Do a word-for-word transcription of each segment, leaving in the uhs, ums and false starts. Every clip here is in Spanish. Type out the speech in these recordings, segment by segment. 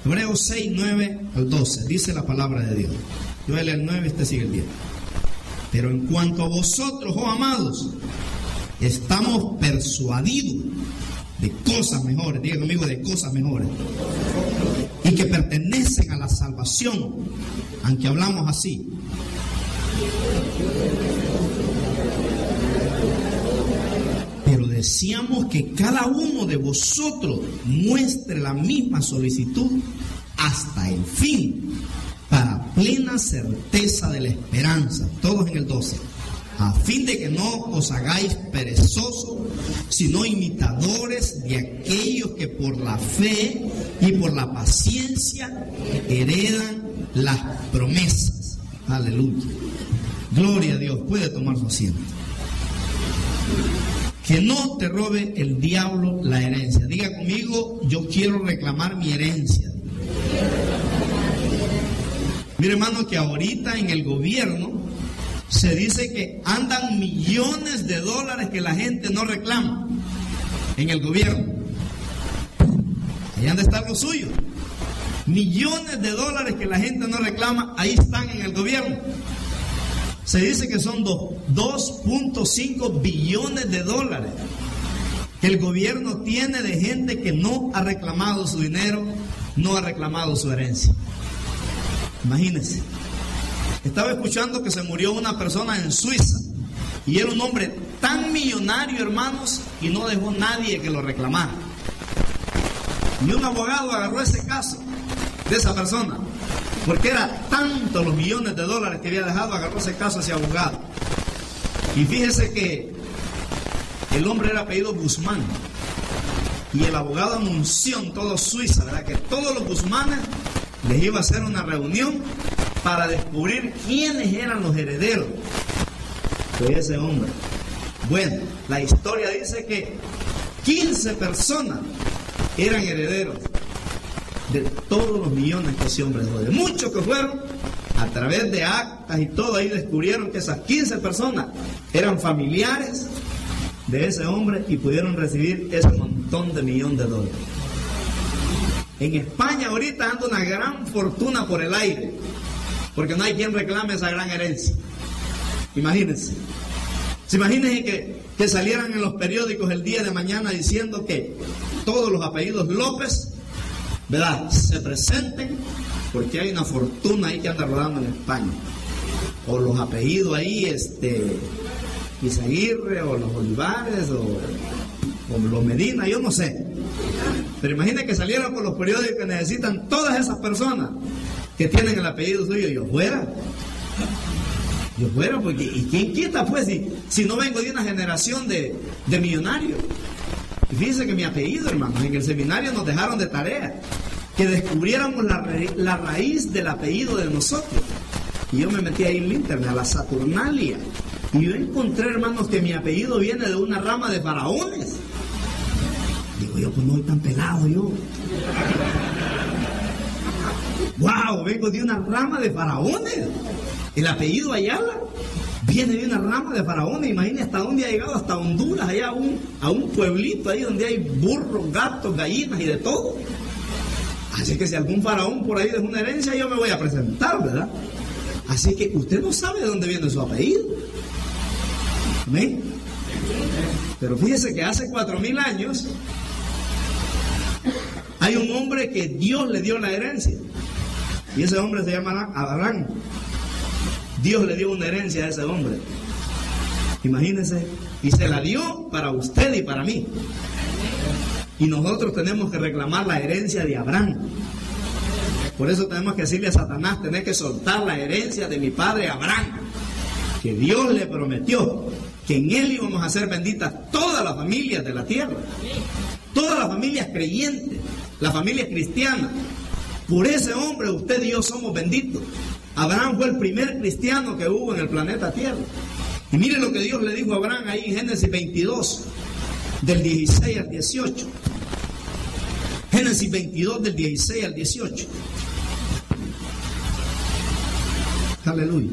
Hebreos seis, nueve al doce, dice la palabra de Dios. Yo voy a leer el nueve y este sigue el diez. Pero en cuanto a vosotros, oh amados, estamos persuadidos de cosas mejores, diga conmigo, de cosas mejores, y que pertenecen a la salvación, aunque hablamos así. Pero deseamos que cada uno de vosotros muestre la misma solicitud hasta el fin, para plena certeza de la esperanza. Todos en el doce. A fin de que no os hagáis perezosos, sino imitadores de aquellos que por la fe y por la paciencia heredan las promesas. Aleluya. Gloria a Dios. Puede tomar su asiento. Que no te robe el diablo la herencia. Diga conmigo, yo quiero reclamar mi herencia. Mire, hermano, que ahorita en el gobierno se dice que andan millones de dólares que la gente no reclama en el gobierno. Ahí han de estar los suyos. Millones de dólares que la gente no reclama, ahí están en el gobierno. Se dice que son dos punto cinco billones de dólares que el gobierno tiene de gente que no ha reclamado su dinero, no ha reclamado su herencia. Imagínense. Estaba escuchando que se murió una persona en Suiza y era un hombre tan millonario, hermanos, y no dejó nadie que lo reclamara. Y un abogado agarró ese caso de esa persona, porque era tanto los millones de dólares que había dejado, agarró ese caso a ese abogado. Y fíjese que el hombre era apellido Guzmán, y el abogado anunció en todo Suiza, ¿verdad?, que todos los Guzmanes les iba a hacer una reunión para descubrir quiénes eran los herederos de ese hombre. Bueno, la historia dice que quince personas eran herederos de todos los millones que ese hombre dejó. De muchos que fueron, a través de actas y todo, ahí descubrieron que esas quince personas eran familiares de ese hombre y pudieron recibir ese montón de millón de dólares. En España ahorita anda una gran fortuna por el aire, porque no hay quien reclame esa gran herencia. Imagínense. ¿Se imaginen que, que salieran en los periódicos el día de mañana diciendo que todos los apellidos López, ¿verdad?, se presenten porque hay una fortuna ahí que anda rodando en España? O los apellidos ahí, este, Izaguirre, o los Olivares, o, o los Medina, yo no sé. Pero imaginen que salieran por los periódicos que necesitan todas esas personas que tienen el apellido suyo. Yo fuera. Yo fuera, porque ¿y quién quita, pues, si, si no vengo de una generación de, de millonarios? Y fíjense que mi apellido, hermanos, en el seminario nos dejaron de tarea que descubriéramos la, la raíz del apellido de nosotros. Y yo me metí ahí en el internet, a la Saturnalia, y yo encontré, hermanos, que mi apellido viene de una rama de faraones. Digo yo, pues no soy tan pelado yo. ¡Wow! Vengo de una rama de faraones. El apellido Ayala viene de una rama de faraones. Imagínate hasta dónde ha llegado, hasta Honduras, allá a un, a un pueblito ahí donde hay burros, gatos, gallinas y de todo. Así que si algún faraón por ahí dejó una herencia, yo me voy a presentar, ¿verdad? Así que usted no sabe de dónde viene su apellido. ¿Amén? Pero fíjese que hace cuatro mil años hay un hombre que Dios le dio la herencia. Y ese hombre se llama Abraham. Dios le dio una herencia a ese hombre. Imagínense. Y se la dio para usted y para mí. Y nosotros tenemos que reclamar la herencia de Abraham. Por eso tenemos que decirle a Satanás, tenés que soltar la herencia de mi padre Abraham, que Dios le prometió que en él íbamos a ser benditas todas las familias de la tierra, todas las familias creyentes, las familias cristianas. Por ese hombre usted y yo somos benditos. Abraham fue el primer cristiano que hubo en el planeta Tierra. Y mire lo que Dios le dijo a Abraham ahí en Génesis veintidós, del dieciséis al dieciocho. Génesis veintidós, del dieciséis al dieciocho. Aleluya.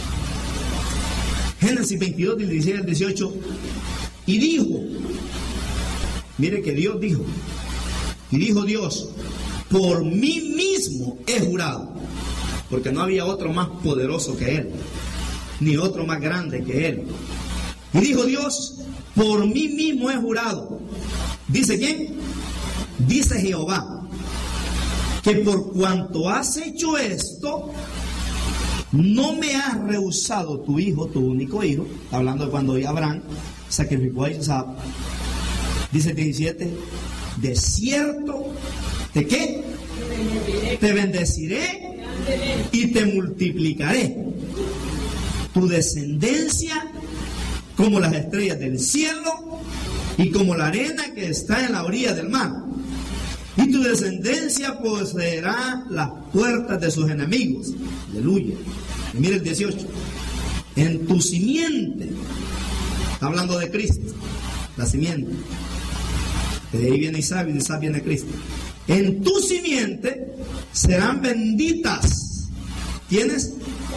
Génesis veintidós, del dieciséis al dieciocho. Y dijo, mire que Dios dijo, y dijo Dios, por mí mismo he jurado, porque no había otro más poderoso que él, ni otro más grande que él. Y dijo Dios, por mí mismo he jurado. ¿Dice quién? Dice Jehová, que por cuanto has hecho esto, no me has rehusado tu hijo, tu único hijo. Está hablando de cuando Abraham sacrificó a Isaac. Dice el diecisiete, de cierto, ¿de qué? Te bendeciré y te multiplicaré. Tu descendencia como las estrellas del cielo y como la arena que está en la orilla del mar. Y tu descendencia poseerá las puertas de sus enemigos. Aleluya. Y mira el dieciocho. En tu simiente, está hablando de Cristo, la simiente. De ahí viene Isaac y de Isaac viene Cristo. En tu simiente serán benditas. ¿Tienes?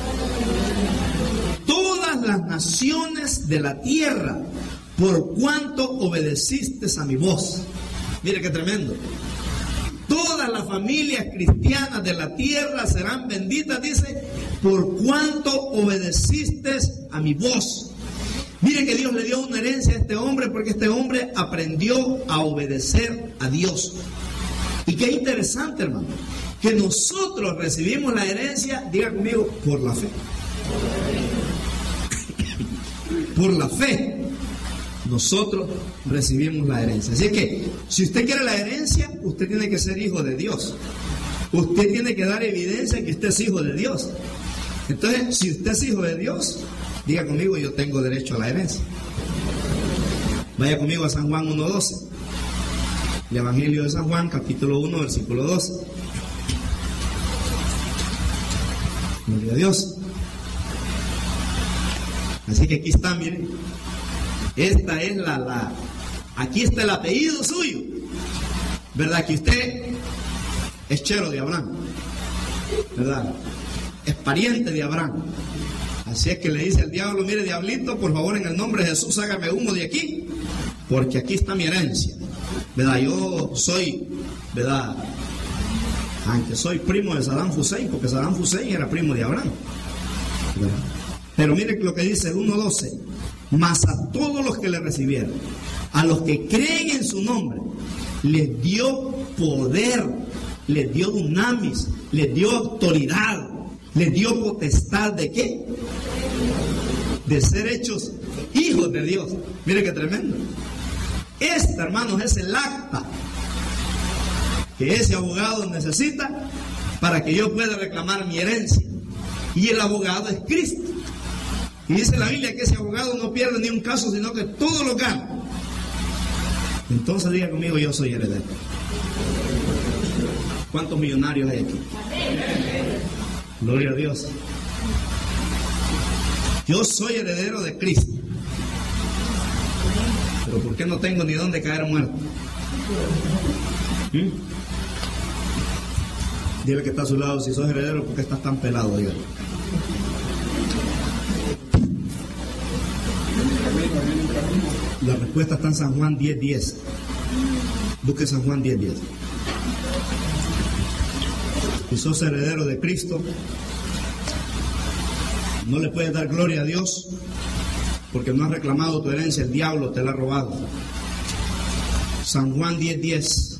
Todas las naciones de la tierra, por cuanto obedeciste a mi voz. Mire qué tremendo. Todas las familias cristianas de la tierra serán benditas, dice, por cuanto obedeciste a mi voz. Mire que Dios le dio una herencia a este hombre, porque este hombre aprendió a obedecer a Dios. Y qué interesante, hermano, que nosotros recibimos la herencia, diga conmigo, por la fe. Por la fe nosotros recibimos la herencia. Así que si usted quiere la herencia, usted tiene que ser hijo de Dios. Usted tiene que dar evidencia que usted es hijo de Dios. Entonces, si usted es hijo de Dios, diga conmigo, yo tengo derecho a la herencia. Vaya conmigo a San Juan uno doce. El Evangelio de San Juan, capítulo uno, versículo doce. Gloria a Dios. Así que aquí está, miren. Esta es la, la, aquí está el apellido suyo. ¿Verdad? Que usted es chero de Abraham. ¿Verdad? Es pariente de Abraham. Así es que le dice al diablo, mire diablito, por favor en el nombre de Jesús hágame humo de aquí, porque aquí está mi herencia. ¿Verdad? Yo soy, ¿verdad? Aunque soy primo de Saddam Hussein, porque Saddam Hussein era primo de Abraham. ¿Verdad? Pero mire lo que dice el uno doce. Mas a todos los que le recibieron, a los que creen en su nombre, les dio poder, les dio dunamis, les dio autoridad, les dio potestad de qué? De ser hechos hijos de Dios. Mire qué tremendo. Este, hermanos, es el acta que ese abogado necesita para que yo pueda reclamar mi herencia. Y el abogado es Cristo. Y dice la Biblia que ese abogado no pierde ni un caso, sino que todo lo gana. Entonces diga conmigo, yo soy heredero. ¿Cuántos millonarios hay aquí? Gloria a Dios. Yo soy heredero de Cristo. Pero ¿por qué no tengo ni dónde caer muerto? ¿Mm? Dile que está a su lado, si sos heredero, ¿por qué estás tan pelado? Dígale. La respuesta está en San Juan diez diez. Busque San Juan diez diez. Si sos heredero de Cristo, no le puedes dar gloria a Dios porque no has reclamado tu herencia, el diablo te la ha robado. San Juan diez diez.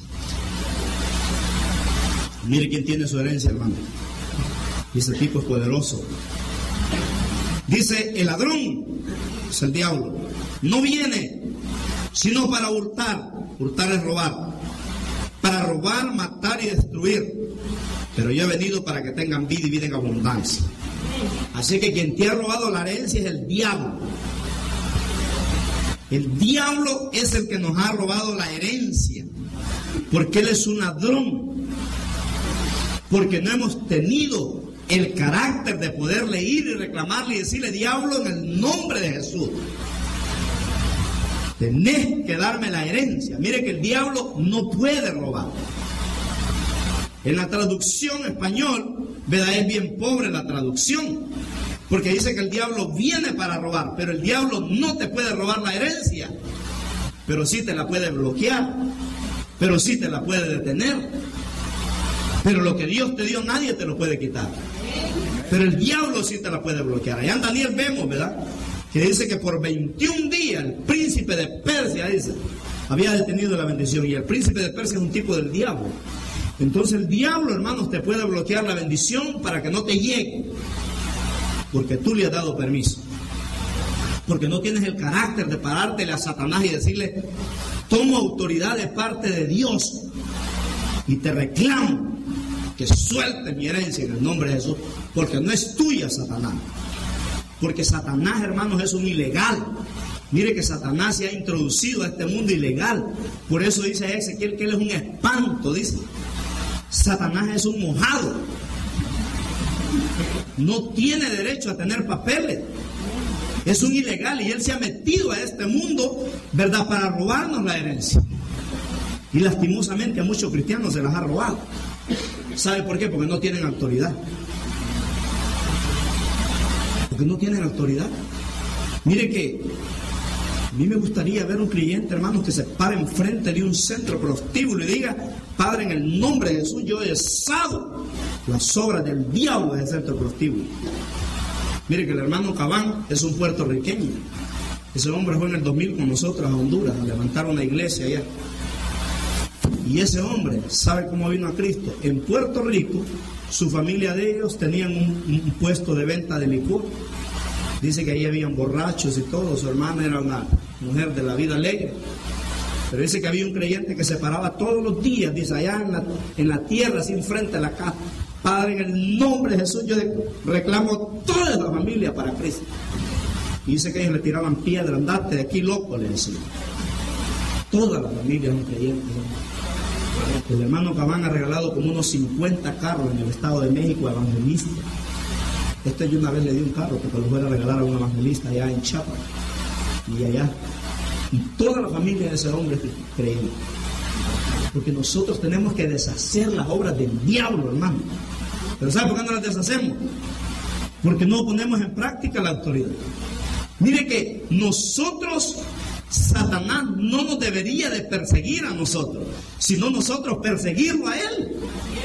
Mire quién tiene su herencia, hermano. Y ese tipo es poderoso. Dice, el ladrón es el diablo. No viene sino para hurtar. Hurtar es robar. Para robar, matar y destruir. Pero yo he venido para que tengan vida y vida en abundancia. Así que quien te ha robado la herencia es el diablo. El diablo es el que nos ha robado la herencia. Porque él es un ladrón. Porque no hemos tenido el carácter de poderle ir y reclamarle y decirle, diablo, en el nombre de Jesús, tenés que darme la herencia. Mire que el diablo no puede robar. En la traducción español, ¿verdad? Es bien pobre la traducción, porque dice que el diablo viene para robar, pero el diablo no te puede robar la herencia, pero sí te la puede bloquear, pero sí te la puede detener. Pero lo que Dios te dio nadie te lo puede quitar. Pero el diablo sí te la puede bloquear. Allá en Daniel vemos, ¿verdad?, que dice que por veintiún días el príncipe de Persia, dice, había detenido la bendición. Y el príncipe de Persia es un tipo del diablo. Entonces el diablo, hermanos, te puede bloquear la bendición para que no te llegue, porque tú le has dado permiso. Porque no tienes el carácter de parártele a Satanás y decirle: tomo autoridad de parte de Dios y te reclamo que sueltes mi herencia en el nombre de Jesús, porque no es tuya, Satanás. Porque Satanás, hermanos, es un ilegal. Mire que Satanás se ha introducido a este mundo ilegal. Por eso dice Ezequiel que él es un espanto, dice. Satanás es un mojado. No tiene derecho a tener papeles. Es un ilegal y él se ha metido a este mundo, ¿verdad?, para robarnos la herencia. Y lastimosamente a muchos cristianos se las ha robado. ¿Sabe por qué? Porque no tienen autoridad. Porque no tienen autoridad. Mire que a mí me gustaría ver un creyente, hermanos, que se pare enfrente de un centro prostíbulo y diga: Padre, en el nombre de Jesús, yo he deshago las obras del diablo del centro prostíbulo. Mire que el hermano Cabán es un puertorriqueño. Ese hombre fue en el dos mil con nosotros a Honduras a levantar una iglesia allá. Y ese hombre sabe cómo vino a Cristo. En Puerto Rico, su familia de ellos tenían un, un puesto de venta de licor. Dice que ahí habían borrachos y todo. Su hermana era una mujer de la vida alegre. Pero dice que había un creyente que se paraba todos los días, dice, allá en la, en la tierra, así enfrente de la casa: Padre, en el nombre de Jesús, yo reclamo toda la familia para Cristo. Y dice que ellos le tiraban piedra: andate de aquí, loco, le decían. Toda la familia es un creyente. El hermano Cabán ha regalado como unos cincuenta carros en el Estado de México a evangelistas. Este yo una vez le di un carro porque lo fuera a regalar a un evangelista allá en Chiapas y allá. Y toda la familia de ese hombre creyó. Porque nosotros tenemos que deshacer las obras del diablo, hermano. Pero ¿sabe por qué no las deshacemos? Porque no ponemos en práctica la autoridad. Mire que nosotros, Satanás no nos debería de perseguir a nosotros, sino nosotros perseguirlo a él.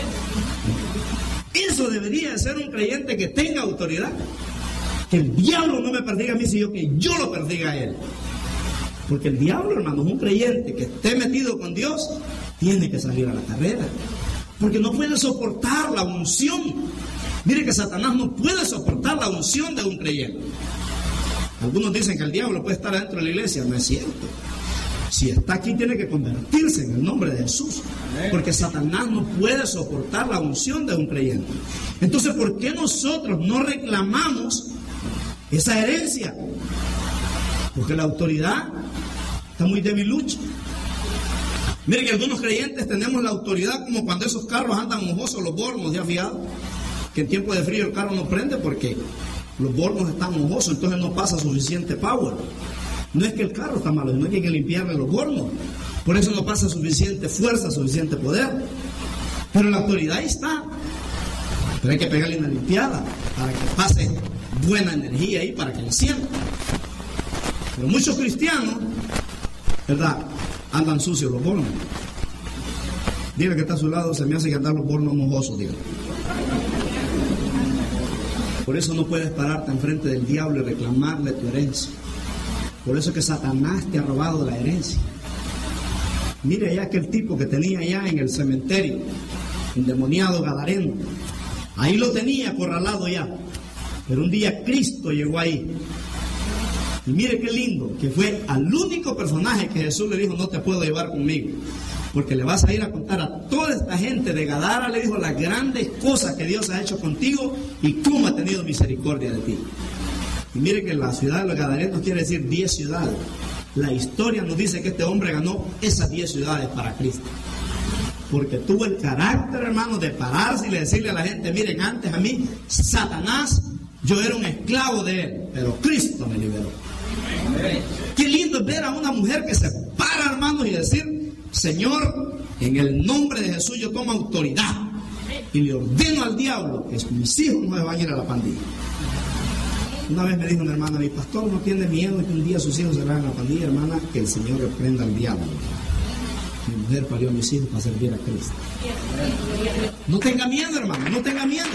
Eso debería de ser un creyente que tenga autoridad. Que el diablo no me persiga a mí, sino que yo lo persiga a él. Porque el diablo, hermano, un creyente que esté metido con Dios, tiene que salir a la carrera. Porque no puede soportar la unción. Mire que Satanás no puede soportar la unción de un creyente. Algunos dicen que el diablo puede estar dentro de la iglesia. No es cierto. Si está aquí, tiene que convertirse en el nombre de Jesús. Porque Satanás no puede soportar la unción de un creyente. Entonces, ¿por qué nosotros no reclamamos esa herencia? Porque la autoridad está muy debilucha. Mire que algunos creyentes tenemos la autoridad como cuando esos carros andan mojosos, los bornos, ¿ya fijado? Que en tiempo de frío el carro no prende porque los bornos están mojosos, entonces no pasa suficiente power. No es que el carro está malo, no es que hay que limpiarle los bornos. Por eso no pasa suficiente fuerza, suficiente poder. Pero la autoridad ahí está. Pero hay que pegarle una limpiada para que pase buena energía ahí, para que encienda. Pero muchos cristianos, ¿verdad?, andan sucios los bornos. Diga que está a su lado: se me hace que andan los bornos mojosos, diga. Por eso no puedes pararte enfrente del diablo y reclamarle tu herencia. Por eso es que Satanás te ha robado la herencia. Mire ya aquel tipo que tenía allá en el cementerio, endemoniado gadareno. Ahí lo tenía acorralado ya. Pero un día Cristo llegó ahí. Y mire qué lindo, que fue al único personaje que Jesús le dijo: no te puedo llevar conmigo, porque le vas a ir a contar a toda esta gente de Gadara, le dijo, las grandes cosas que Dios ha hecho contigo y cómo ha tenido misericordia de ti. Y mire que la ciudad de los Gadarenos quiere decir diez ciudades. La historia nos dice que este hombre ganó esas diez ciudades para Cristo, porque tuvo el carácter, hermano, de pararse y decirle a la gente: miren, antes a mí, Satanás, yo era un esclavo de él, pero Cristo me liberó. Qué lindo es ver a una mujer que se para, hermanos, y decir: Señor, en el nombre de Jesús yo tomo autoridad y le ordeno al diablo que mis hijos no se van a ir a la pandilla. Una vez me dijo una hermana: mi pastor no tiene miedo de que un día sus hijos se vayan a la pandilla. Hermana, que el Señor reprenda al diablo. Mi mujer parió a mis hijos para servir a Cristo. No tenga miedo, hermano, no tenga miedo.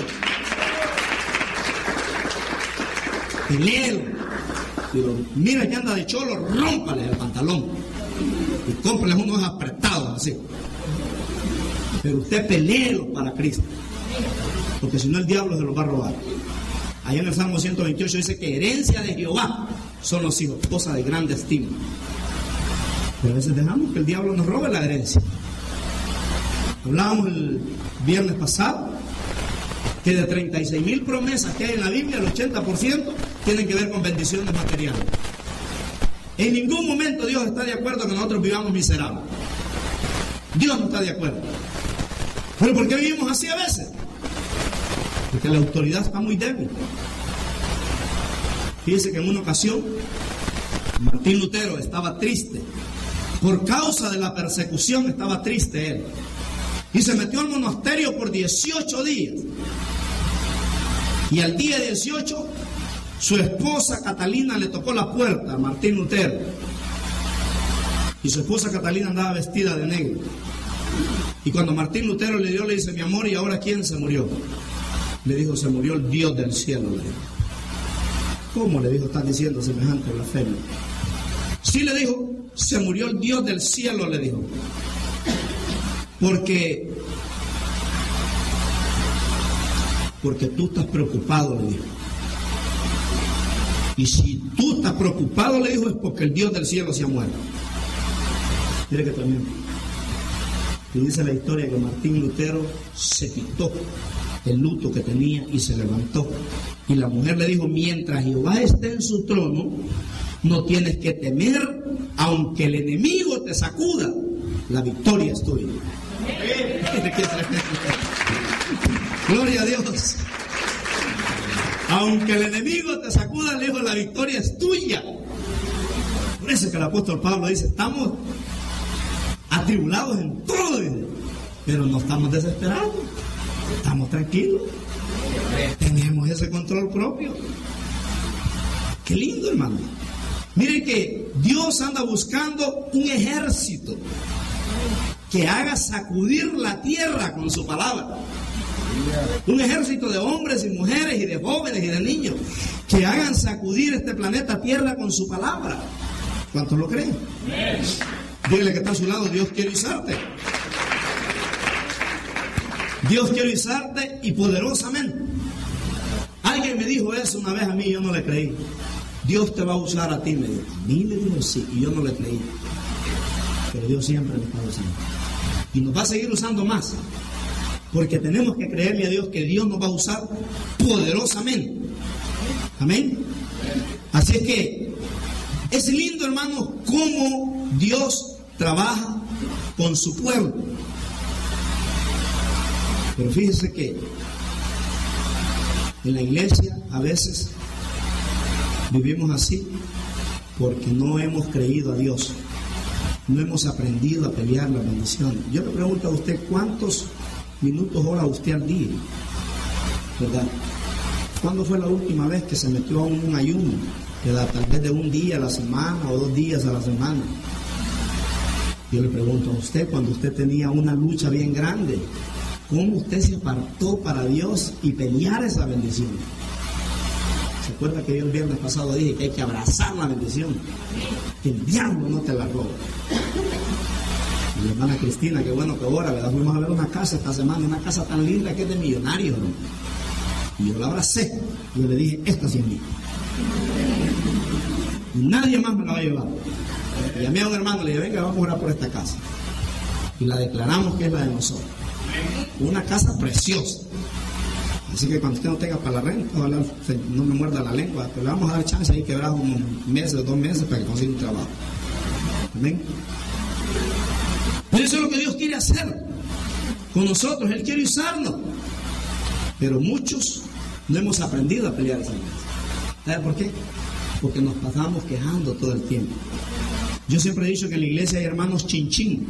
Peléelo. Pero mira que anda de cholo, rómpale el pantalón y cómprales unos apretados así. Pero usted peléelo para Cristo, porque si no el diablo se los va a robar. Allá en el Salmo ciento veintiocho dice que herencia de Jehová son los hijos, cosa de grande estima. Pero a veces dejamos que el diablo nos robe la herencia. Hablábamos el viernes pasado que de treinta y seis mil promesas que hay en la Biblia, el ochenta por ciento tienen que ver con bendiciones materiales. En ningún momento Dios está de acuerdo que nosotros vivamos miserables. Dios no está de acuerdo. ¿Pero por qué vivimos así a veces? Porque la autoridad está muy débil. Fíjense que en una ocasión Martín Lutero estaba triste. Por causa de la persecución estaba triste él. Y se metió al monasterio por dieciocho días. Y al día dieciocho, su esposa Catalina le tocó la puerta a Martín Lutero. Y su esposa Catalina andaba vestida de negro. Y cuando Martín Lutero le dio, le dice: mi amor, ¿y ahora quién se murió? Le dijo: se murió el Dios del cielo. Le dijo. ¿Cómo? Le dijo: estás diciendo semejante blasfemia. Sí, le dijo: se murió el Dios del cielo, le dijo. Porque, porque tú estás preocupado, le dijo. Y si tú estás preocupado, le dijo, es porque el Dios del cielo se ha muerto. Mire que también, y dice la historia que Martín Lutero se quitó el luto que tenía y se levantó. Y la mujer le dijo: mientras Jehová esté en su trono, no tienes que temer, aunque el enemigo te sacuda, la victoria es tuya. Gloria a Dios. Aunque el enemigo te sacuda, le dijo, la victoria es tuya. Por eso es que el apóstol Pablo dice: estamos atribulados en todo, pero no estamos desesperados, estamos tranquilos, tenemos ese control propio. Qué lindo, hermano. Miren que Dios anda buscando un ejército que haga sacudir la tierra con su palabra. Un ejército de hombres y mujeres y de jóvenes y de niños que hagan sacudir este planeta Tierra con su palabra. ¿Cuántos lo creen? Dígale que está a su lado: Dios quiere usarte. Dios quiere usarte y poderosamente. Alguien me dijo eso una vez a mí y yo no le creí. Dios te va a usar a ti, me dijo. A mí le dijo sí y yo no le creí. Pero Dios siempre me está usando. Y nos va a seguir usando más. Porque tenemos que creerle a Dios que Dios nos va a usar poderosamente. Amén. Así es que es lindo, hermanos, cómo Dios trabaja con su pueblo. Pero fíjese que en la iglesia a veces vivimos así porque no hemos creído a Dios. No hemos aprendido a pelear la bendición. Yo le pregunto a usted: ¿cuántos minutos ora usted al día? ¿Verdad? ¿Cuándo fue la última vez que se metió a un ayuno? ¿Verdad? Tal vez de un día a la semana o dos días a la semana. Yo le pregunto a usted, cuando usted tenía una lucha bien grande, ¿cómo usted se apartó para Dios y pelear esa bendición? ¿Se acuerda que yo el viernes pasado dije que hay que abrazar la bendición? Que el diablo no te la roba. Mi hermana Cristina, qué bueno que ora, ¿verdad? Fuimos a ver una casa esta semana, una casa tan linda que es de millonarios, ¿no? Y yo la abracé, y yo le dije: esta sí es mía. Y nadie más me la va a llevar. Y llamé a un hermano, le dije: venga, vamos a orar por esta casa. Y la declaramos que es la de nosotros. Una casa preciosa. Así que cuando usted no tenga para la renta, no me muerda la lengua, pero le vamos a dar chance ahí quebrado unos meses o dos meses para que consiga un trabajo. Amén. Pero eso es lo que Dios quiere hacer con nosotros. Él quiere usarnos. Pero muchos no hemos aprendido a pelear esa guerra. ¿Sabe por qué? Porque nos pasamos quejando todo el tiempo. Yo siempre he dicho que en la iglesia hay hermanos chinchín.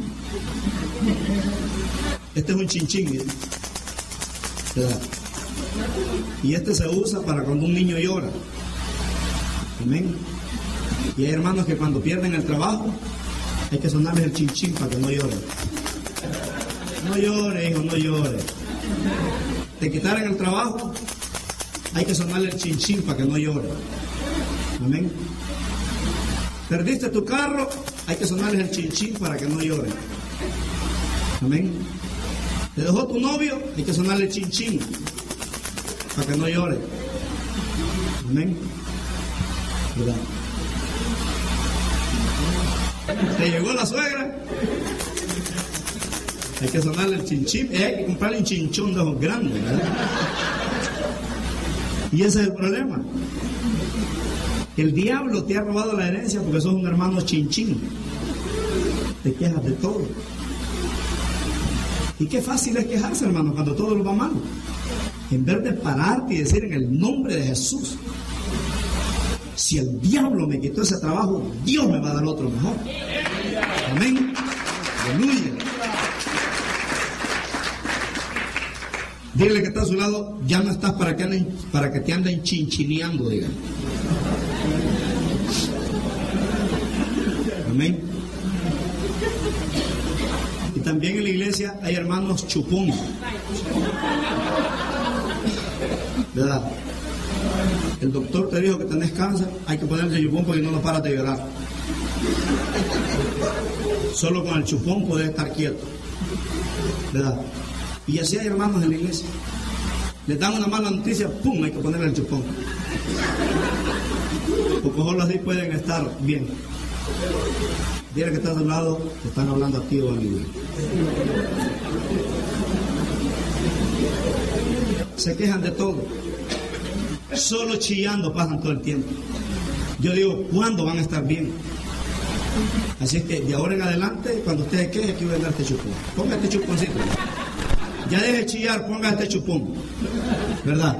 Este es un chinchín, ¿verdad? Y este se usa para cuando un niño llora. Amén. Y hay hermanos que cuando pierden el trabajo hay que sonarles el chinchín para que no lloren. No llore, hijo, no llore. Te quitaran el trabajo, hay que sonarle el chinchín para que no llore. Amén. Perdiste tu carro, hay que sonarle el chinchín para que no llore. Amén. Te dejó tu novio, hay que sonarle el chinchín para que no llore. Amén. ¿Verdad? Te llegó la suegra, hay que sonarle el chinchín, y hay que comprarle un chinchón de ojos grandes, ¿verdad? Y ese es el problema. El diablo te ha robado la herencia porque sos un hermano chinchín. Te quejas de todo. Y qué fácil es quejarse, hermano, cuando todo lo va mal. En vez de pararte y decir en el nombre de Jesús, si el diablo me quitó ese trabajo, Dios me va a dar otro mejor. Amén. Aleluya. Dile que está a su lado, ya no estás para que, anden, para que te anden chinchineando, diga. Amén. Y también en la iglesia hay hermanos chupón, ¿verdad? El doctor te dijo que tenés cáncer, hay que ponerle chupón porque no nos paras de llorar. Solo con el chupón podés estar quieto, ¿verdad? Y así hay hermanos en la iglesia. Les dan una mala noticia, ¡pum!, hay que ponerle el chupón. Porque solo así pueden estar bien. Dile que estás a un lado, te están hablando a ti o a mí. Se quejan de todo. Solo chillando pasan todo el tiempo. Yo digo, ¿cuándo van a estar bien? Así es que de ahora en adelante, cuando ustedes quejen, aquí voy a dar este chupón. Ponga este chuponcito. Ya deje de chillar, ponga este chupón. ¿Verdad?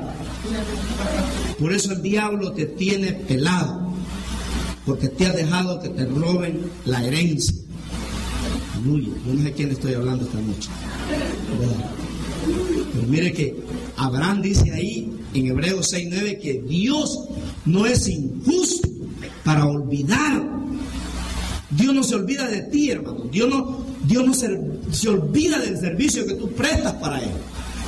Por eso el diablo te tiene pelado. Porque te ha dejado que te roben la herencia. Aleluya. Yo no sé quién estoy hablando esta noche. ¿Verdad? Pero mire que Abraham dice ahí en Hebreos seis nueve que Dios no es injusto para olvidar. Dios no se olvida de ti, hermano. Dios no, Dios no se, se olvida del servicio que tú prestas para Él.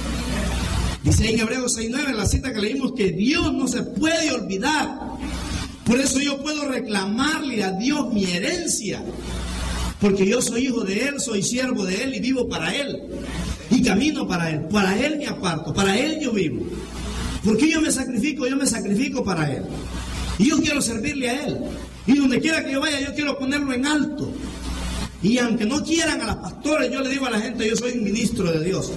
Dice en Hebreos seis nueve, en la cita que leímos, que Dios no se puede olvidar. Por eso yo puedo reclamarle a Dios mi herencia. Porque yo soy hijo de Él, soy siervo de Él y vivo para Él. Y camino para Él. Para Él me aparto, para Él yo vivo. Porque yo me sacrifico, yo me sacrifico para Él. Y yo quiero servirle a Él. Y donde quiera que yo vaya, yo quiero ponerlo en alto. Y aunque no quieran a las pastores, yo le digo a la gente, yo soy un ministro de Dios.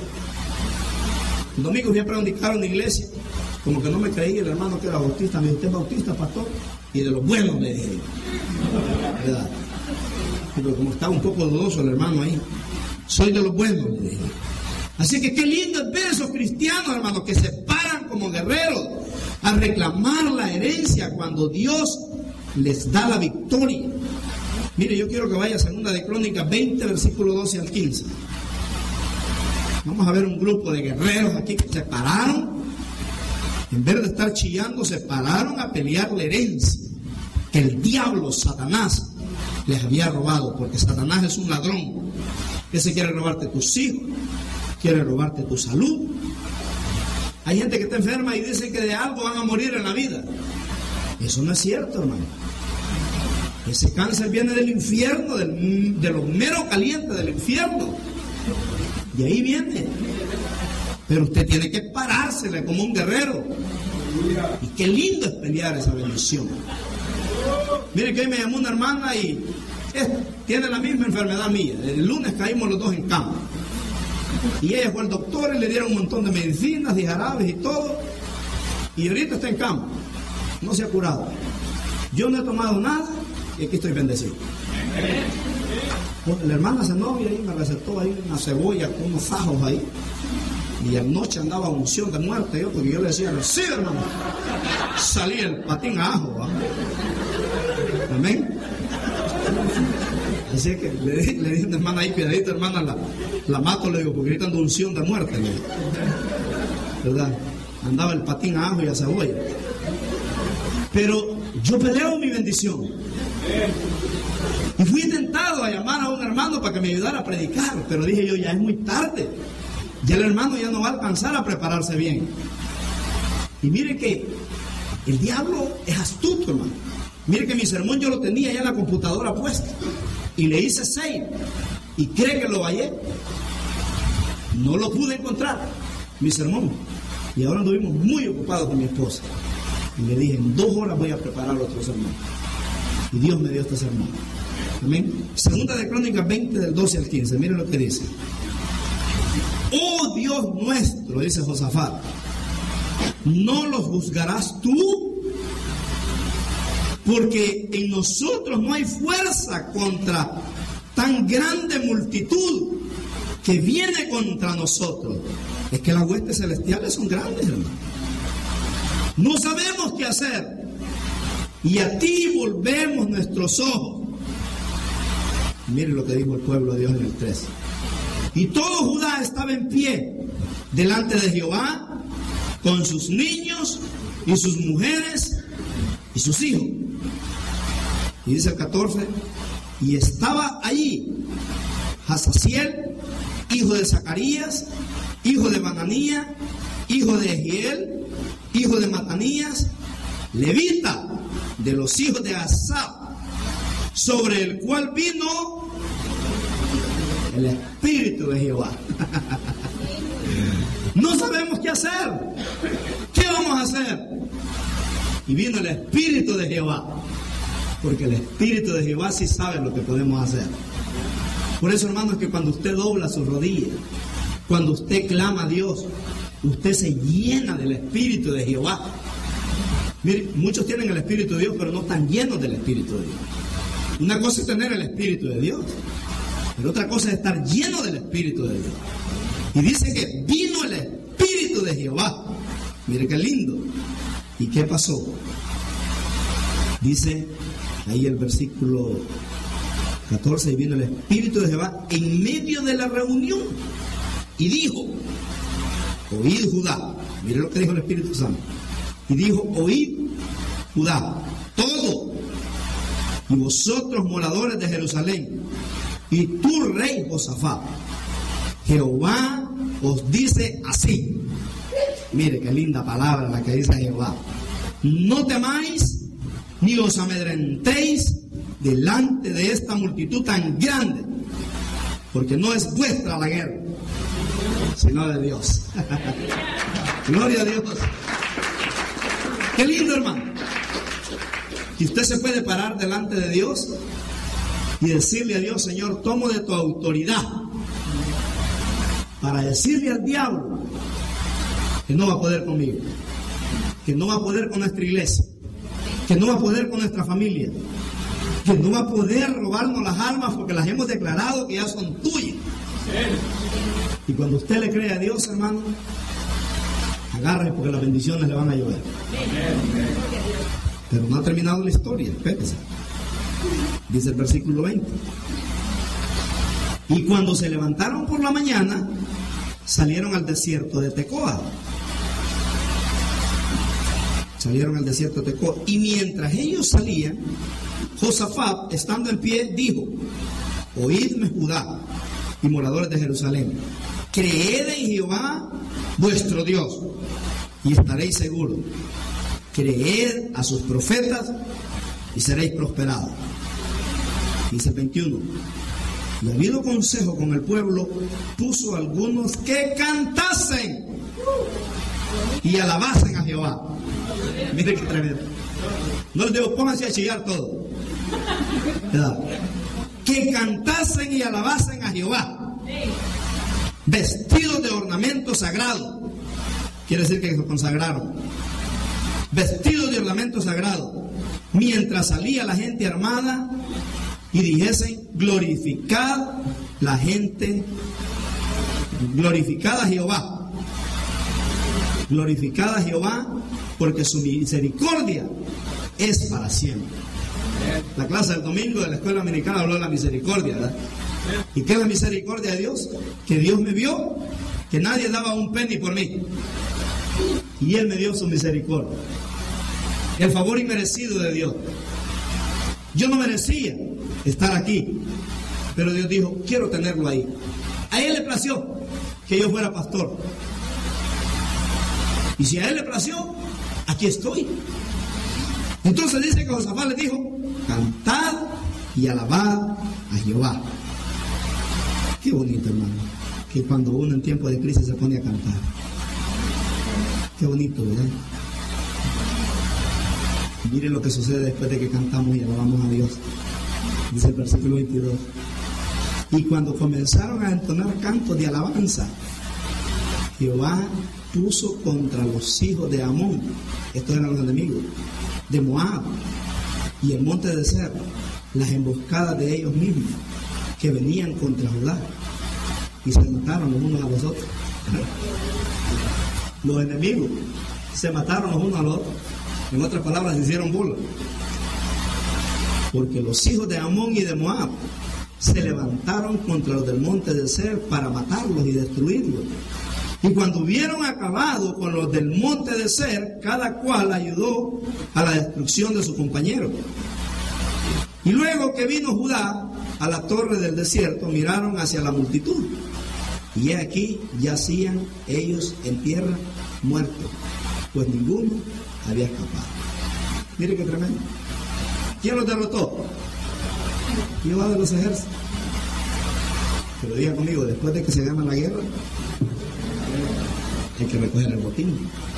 El domingo fui a predicar en una iglesia. Como que no me creía el hermano que era bautista. Me dijo, ¿usted es bautista, pastor? Y de los buenos le dije. ¿Verdad? Pero como estaba un poco dudoso el hermano ahí, soy de los buenos, le dije. Así que qué lindo es ver a esos cristianos, hermanos, que se paran como guerreros a reclamar la herencia cuando Dios les da la victoria. Mire, yo quiero que vaya a Segunda de Crónicas veinte, versículo doce al quince. Vamos a ver un grupo de guerreros aquí que se pararon. En vez de estar chillando, se pararon a pelear la herencia que el diablo, Satanás, les había robado. Porque Satanás es un ladrón. Ese quiere robarte tus hijos, quiere robarte tu salud. Hay gente que está enferma y dice que de algo van a morir en la vida. Eso no es cierto, hermano. Ese cáncer viene del infierno, del, de lo mero caliente del infierno. De ahí viene. Pero usted tiene que parársele como un guerrero. Y qué lindo es pelear esa bendición. Mire que hoy me llamó una hermana y es, tiene la misma enfermedad mía. El lunes caímos los dos en cama. Y ella fue al doctor y le dieron un montón de medicinas y jarabes y todo. Y ahorita está en cama. No se ha curado. Yo no he tomado nada y aquí estoy bendecido. Pues la hermana se novia y me recetó ahí una cebolla con unos ajos ahí. Y anoche andaba unción de muerte yo, porque yo le decía, sí, hermano. Salía el patín a ajo, ¿va? Amén. Así que le dije, le dije a una hermana ahí, cuidadito, hermana, la, la mato, le digo, porque ahorita ando unción de muerte, le digo. ¿Verdad? Andaba el patín a ajo y a cebolla. Pero yo peleo mi bendición. Y fui tentado a a llamar a un hermano para que me ayudara a predicar, pero dije yo, ya es muy tarde, ya el hermano ya no va a alcanzar a prepararse bien. Y mire que el diablo es astuto, hermano. Mire que mi sermón yo lo tenía ya en la computadora puesta y le hice save y cree que lo hallé. No lo pude encontrar, mi sermón, y ahora anduvimos muy ocupados con mi esposa y le dije, en dos horas voy a preparar otro sermón, y Dios me dio este sermón. Amén. Segunda de Crónicas veinte, del doce al quince. Miren lo que dice: oh Dios nuestro, dice Josafat, ¿no los juzgarás tú? Porque en nosotros no hay fuerza contra tan grande multitud que viene contra nosotros. Es que las huestes celestiales son grandes, hermano. No sabemos qué hacer, y a ti volvemos nuestros ojos. Miren lo que dijo el pueblo de Dios en el trece. Y todo Judá estaba en pie delante de Jehová, con sus niños y sus mujeres y sus hijos. Y dice el catorce, y estaba allí Hazaziel, hijo de Zacarías, hijo de Mananía, hijo de Egiel, hijo de Matanías, levita de los hijos de Asaf, sobre el cual vino el Espíritu de Jehová. No sabemos qué hacer. ¿Qué vamos a hacer? Y vino el Espíritu de Jehová, porque el Espíritu de Jehová sí sabe lo que podemos hacer. Por eso, hermanos, que cuando usted dobla sus rodillas, cuando usted clama a Dios, usted se llena del Espíritu de Jehová. Mire, muchos tienen el Espíritu de Dios, pero no están llenos del Espíritu de Dios. Una cosa es tener el Espíritu de Dios, pero otra cosa es estar lleno del Espíritu de Dios. Y dice que vino el Espíritu de Jehová. Mire qué lindo. ¿Y qué pasó? Dice ahí el versículo catorce, y vino el Espíritu de Jehová en medio de la reunión y dijo, oíd Judá. Mire lo que dijo el Espíritu Santo. Y dijo, oíd Judá, todo, y vosotros moradores de Jerusalén, y tú rey Josafat, Jehová os dice así. Mire qué linda palabra la que dice Jehová: no temáis ni os amedrentéis delante de esta multitud tan grande, porque no es vuestra la guerra, sino de Dios. Gloria a Dios. Qué lindo, hermano. Y usted se puede parar delante de Dios y decirle a Dios: Señor, tomo de tu autoridad para decirle al diablo que no va a poder conmigo, que no va a poder con nuestra iglesia, que no va a poder con nuestra familia, que no va a poder robarnos las almas porque las hemos declarado que ya son tuyas. Y cuando usted le cree a Dios, hermano, agarre porque las bendiciones le van a llover. Pero no ha terminado la historia, espérese. Dice el versículo veinte. Y cuando se levantaron por la mañana, salieron al desierto de Tecoa. Salieron al desierto de Tecoa. Y mientras ellos salían, Josafat, estando en pie, dijo: oídme, Judá y moradores de Jerusalén, creed en Jehová vuestro Dios y estaréis seguros. Creed a sus profetas y seréis prosperados. Dice el veintiuno. Y habido consejo con el pueblo, puso algunos que cantasen y alabasen a Jehová. Mire qué tremendo. No les digo, pónganse a chillar todo, ¿verdad? Que cantasen y alabasen a Jehová, vestidos de ornamentos sagrados. Quiere decir que se consagraron. Vestidos de ornamentos sagrados, mientras salía la gente armada, y dijesen: glorificad la gente, glorificad a Jehová, glorificad a Jehová, porque su misericordia es para siempre. La clase del domingo de la escuela americana habló de la misericordia, ¿verdad? ¿Y qué es la misericordia de Dios? Que Dios me vio, que nadie daba un penny por mí, y Él me dio su misericordia, el favor inmerecido de Dios. Yo no merecía estar aquí, Pero Dios dijo, quiero tenerlo ahí. A él le plació que yo fuera pastor. Y si a él le plació, aquí estoy. Entonces dice que Josafat le dijo, cantad y alabad a Jehová. Qué bonito, hermano, que cuando uno en tiempo de crisis se pone a cantar. Qué bonito, ¿verdad? Miren lo que sucede después de que cantamos y alabamos a Dios. Dice el versículo veintidós. Y cuando comenzaron a entonar cantos de alabanza, Jehová puso contra los hijos de Amón, estos eran los enemigos, de Moab y el monte de Ser, las emboscadas de ellos mismos, que venían contra Judá, y se mataron los unos a los otros. Los enemigos se mataron los unos a los otros. En otras palabras, se hicieron burla. Porque los hijos de Amón y de Moab se levantaron contra los del monte de Ser para matarlos y destruirlos. Y cuando hubieron acabado con los del monte de Ser, cada cual ayudó a la destrucción de su compañero. Y luego que vino Judá a la torre del desierto, miraron hacia la multitud. Y aquí yacían ellos en tierra muertos, pues ninguno había escapado. Mire qué tremendo. ¿Quién los derrotó? Jehová de los ejércitos. Pero diga conmigo, después de que se gana la guerra, hay que recoger el botín.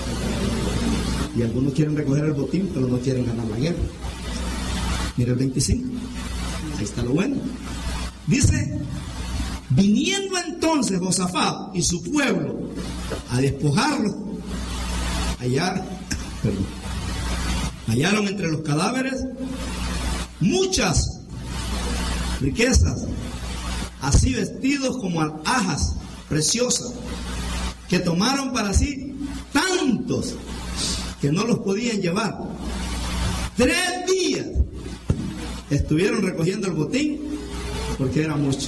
Y algunos quieren recoger el botín, pero no quieren ganar la guerra. Mira el veinticinco. Ahí está lo bueno. Dice, viniendo entonces Josafat y su pueblo a despojarlo, hallar, perdón, hallaron entre los cadáveres muchas riquezas, así vestidos como alhajas preciosas, que tomaron para sí tantos que no los podían llevar. Tres días estuvieron recogiendo el botín porque era mucho.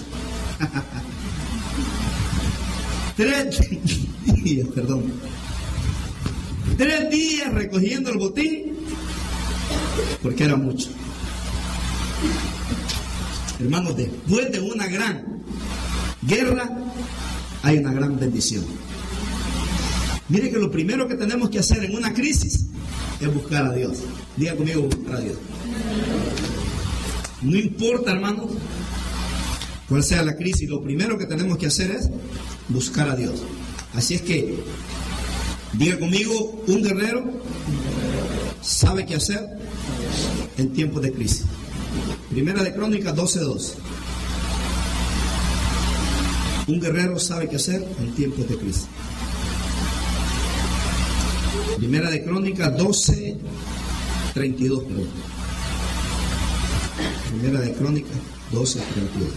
Tres días, perdón. Tres días recogiendo el botín porque era mucho. Hermanos, después de una gran guerra hay una gran bendición. Mire que lo primero que tenemos que hacer en una crisis es buscar a Dios. Diga conmigo, buscar a Dios. No importa, hermanos, cuál sea la crisis, lo primero que tenemos que hacer es buscar a Dios. Así es que, diga conmigo, un guerrero sabe qué hacer en tiempos de crisis. Primera de Crónicas doce dos. Un guerrero sabe qué hacer en tiempos de crisis. Primera de Crónicas doce treinta y dos, perdón. Primera de Crónicas doce treinta y dos.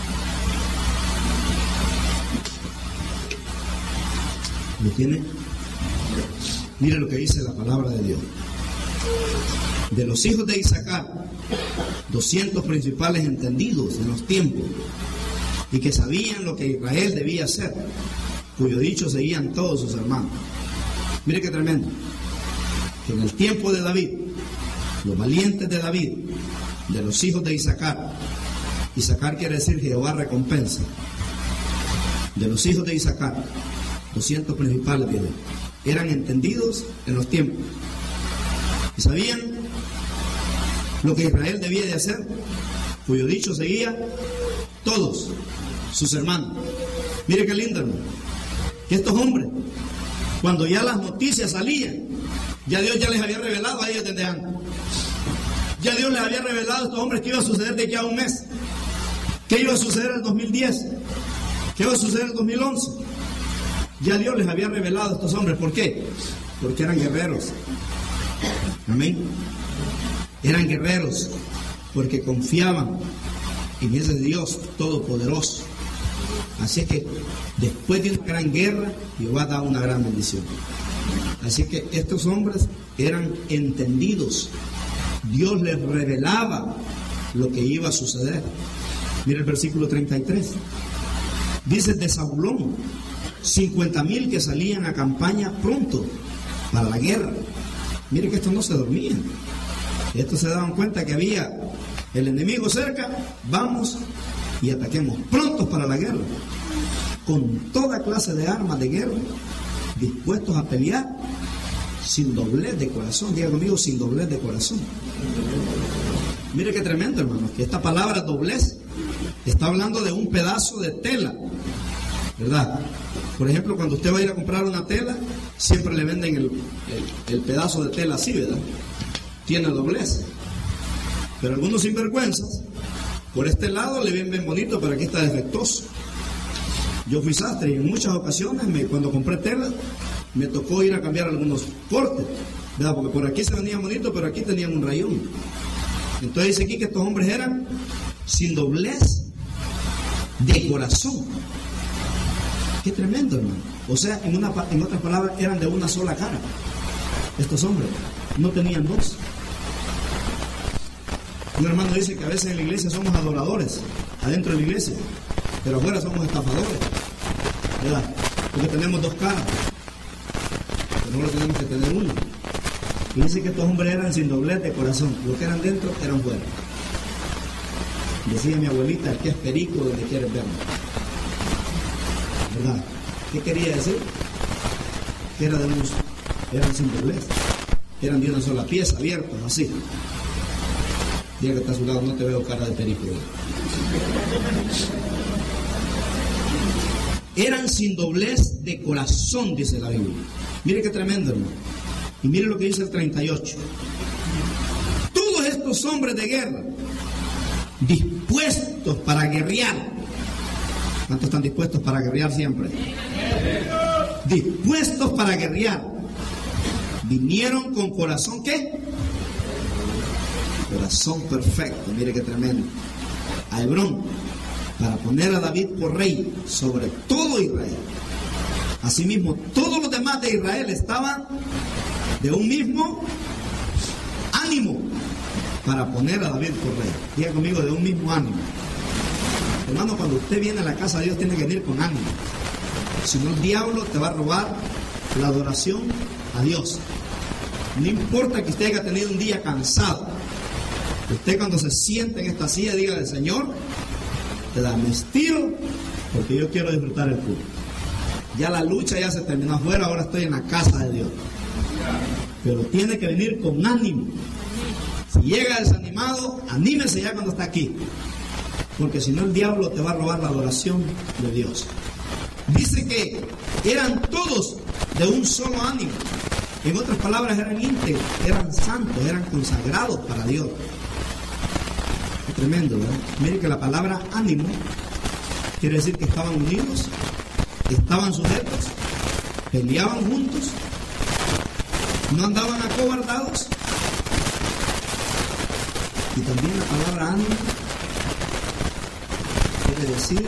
¿Lo tiene? Mire lo que dice la palabra de Dios. De los hijos de Isaacar, doscientos principales entendidos en los tiempos, y que sabían lo que Israel debía hacer, cuyo dicho seguían todos sus hermanos. Mire qué tremendo. Que en el tiempo de David, los valientes de David, de los hijos de Isaacar, Isaacar quiere decir Jehová recompensa, de los hijos de Isaacar, doscientos principales de Dios, eran entendidos en los tiempos y sabían lo que Israel debía de hacer, cuyo dicho seguía todos sus hermanos. Mire qué lindo, hermano, que estos hombres, cuando ya las noticias salían, ya Dios ya les había revelado a ellos desde antes. Ya Dios les había revelado a estos hombres que iba a suceder de aquí a un mes, que iba a suceder en el dos mil diez, que iba a suceder en el dos mil once. Ya Dios les había revelado a estos hombres. ¿Por qué? Porque eran guerreros. Amén. Eran guerreros porque confiaban en ese Dios todopoderoso. Así es que después de una gran guerra, Jehová da una gran bendición. Así que estos hombres eran entendidos. Dios les revelaba lo que iba a suceder. Mira el versículo treinta y tres. Dice de Zabulón, cincuenta mil que salían a campaña pronto para la guerra. Mire que estos no se dormían. Estos se daban cuenta que había el enemigo cerca. Vamos y ataquemos prontos para la guerra, con toda clase de armas de guerra, dispuestos a pelear sin doblez de corazón. Diga conmigo, sin doblez de corazón. Mire qué tremendo, hermanos, que esta palabra doblez está hablando de un pedazo de tela, ¿verdad? Por ejemplo, cuando usted va a ir a comprar una tela, siempre le venden el, el, el pedazo de tela así, ¿verdad? Tiene doblez. Pero algunos sinvergüenzas, por este lado le ven bien bonito, pero aquí está defectuoso. Yo fui sastre y en muchas ocasiones, me, cuando compré tela, me tocó ir a cambiar algunos cortes, ¿verdad? Porque por aquí se venía bonito, pero aquí tenían un rayón. Entonces dice aquí que estos hombres eran sin doblez de corazón. Qué tremendo, hermano. O sea, en, una, en otras palabras, eran de una sola cara. Estos hombres no tenían dos. Un hermano dice que a veces en la iglesia somos adoradores, adentro de la iglesia, pero afuera somos estafadores, ¿verdad? Porque tenemos dos caras, pero no lo tenemos que tener uno. Y dice que estos hombres eran sin doblez de corazón. Lo que eran dentro eran fuera. Decía mi abuelita, el que es perico donde quieres verlo, ¿verdad? ¿Qué quería decir? Que era de un, eran sin doblez, eran de una sola pieza, abiertos, así. Diga que está a su lado, no te veo cara de perico. Eran sin doblez de corazón, dice la Biblia. Mire qué tremendo, hermano. Y mire lo que dice el treinta y ocho. Todos estos hombres de guerra, dispuestos para guerrear. ¿Cuántos están dispuestos para guerrear siempre? Dispuestos para guerrear. Vinieron con corazón, ¿qué? Corazón perfecto, mire qué tremendo. A Hebrón, para poner a David por rey sobre todo Israel. Asimismo, todos los demás de Israel estaban de un mismo ánimo para poner a David por rey. Diga conmigo, de un mismo ánimo. Hermano, cuando usted viene a la casa de Dios tiene que venir con ánimo. Si no, el diablo te va a robar la adoración a Dios. No importa que usted haya tenido un día cansado. Usted cuando se siente en esta silla, diga al Señor, te da, me estiro porque yo quiero disfrutar el culto. Ya la lucha ya se terminó afuera, ahora estoy en la casa de Dios. Pero tiene que venir con ánimo. Si llega desanimado, anímese ya cuando está aquí. Porque si no, el diablo te va a robar la adoración de Dios. Dice que eran todos de un solo ánimo. En otras palabras, eran íntegros, eran santos, eran consagrados para Dios. Es tremendo, ¿verdad? Mire que la palabra ánimo quiere decir que estaban unidos, estaban sujetos, peleaban juntos, no andaban acobardados. Y también la palabra ánimo quiere decir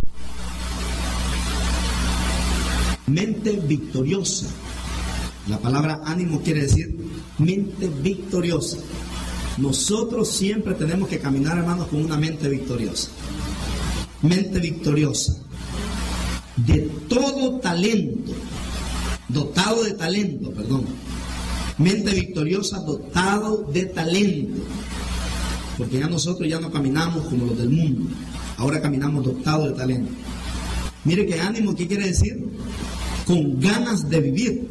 mente victoriosa. La palabra ánimo quiere decir mente victoriosa. Nosotros siempre tenemos que caminar, hermanos, con una mente victoriosa. Mente victoriosa. De todo talento. Dotado de talento, perdón. Mente victoriosa, dotado de talento. Porque ya nosotros ya no caminamos como los del mundo. Ahora caminamos dotados de talento. Mire que ánimo, ¿qué quiere decir? Con ganas de vivir.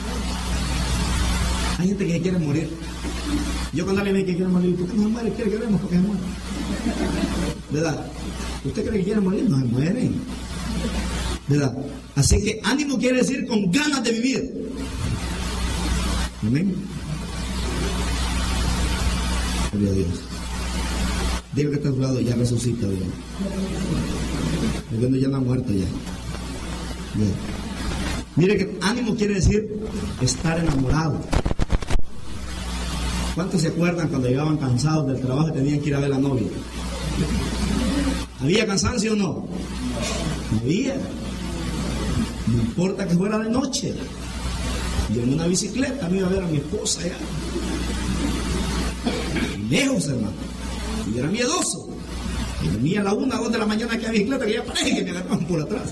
Hay gente que quiere morir. Yo cuando alguien me dice que quiere morir, ¿por qué no se muere? ¿Quiere que vemos porque se muere? ¿Verdad? ¿Usted cree que quiere morir? No se mueren. ¿Verdad? Así que ánimo quiere decir con ganas de vivir. Amén. Gloria a Dios. Diga que está a su lado, ya resucita, Dios. El viendo ya la muerto ya. Bien. Mire que ánimo quiere decir estar enamorado. ¿Cuántos se acuerdan cuando llegaban cansados del trabajo y tenían que ir a ver a la novia? ¿Había cansancio o no? No había. No importa que fuera de noche. Yo en una bicicleta me iba a ver a mi esposa allá. Lejos, hermano. Y era miedoso. Y venía a la una, dos de la mañana que había bicicleta, que ya parece que me agarraban por atrás.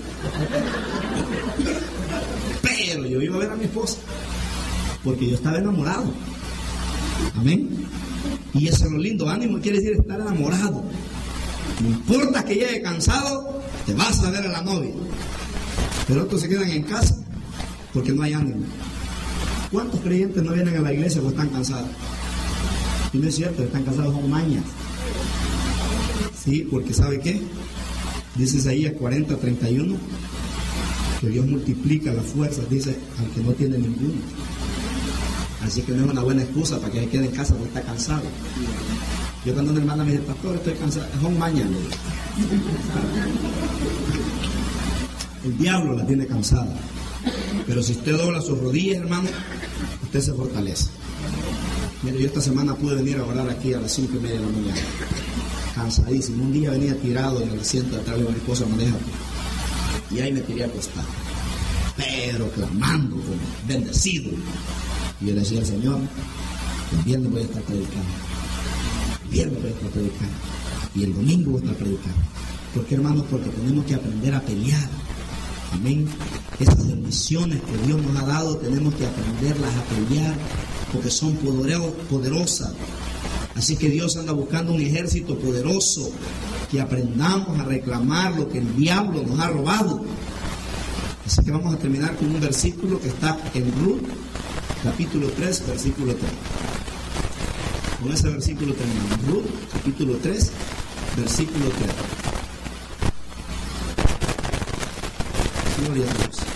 Pero yo iba a ver a mi esposa. Porque yo estaba enamorado. Amén. Y eso es lo lindo. Ánimo quiere decir estar enamorado. No importa que llegue cansado, te vas a ver a la novia. Pero otros se quedan en casa porque no hay ánimo. ¿Cuántos creyentes no vienen a la iglesia porque están cansados? Y no es cierto, están cansados, son mañas. Sí, porque ¿sabe qué? Dice Isaías cuarenta, treinta y uno, que Dios multiplica las fuerzas, dice, al que no tiene ninguno. Así que no es una buena excusa para que se quede en casa porque está cansado. Yo cuando una hermana me dice, pastor, estoy cansado, son mañas. El diablo la tiene cansada. Pero si usted dobla sus rodillas, hermano, usted se fortalece. Mire, yo esta semana pude venir a orar aquí a las cinco y media de la mañana. Cansadísimo. Un día venía tirado en el asiento de atrás de mi esposa maneja. Y ahí me tiré a acostar. Pero clamando, como bendecido. Y yo le decía al Señor, el viernes voy a estar predicando. El viernes voy a estar predicando. Y el domingo voy a estar predicando. ¿Por qué, hermanos? Porque tenemos que aprender a pelear. Amén. Esas bendiciones que Dios nos ha dado, tenemos que aprenderlas a pelear, porque son poderosas. Así que Dios anda buscando un ejército poderoso, que aprendamos a reclamar lo que el diablo nos ha robado. Así que vamos a terminar con un versículo que está en Ruth, capítulo tres, versículo tres. Con ese versículo terminamos. Ruth, capítulo tres, versículo tres. Gloria a Dios.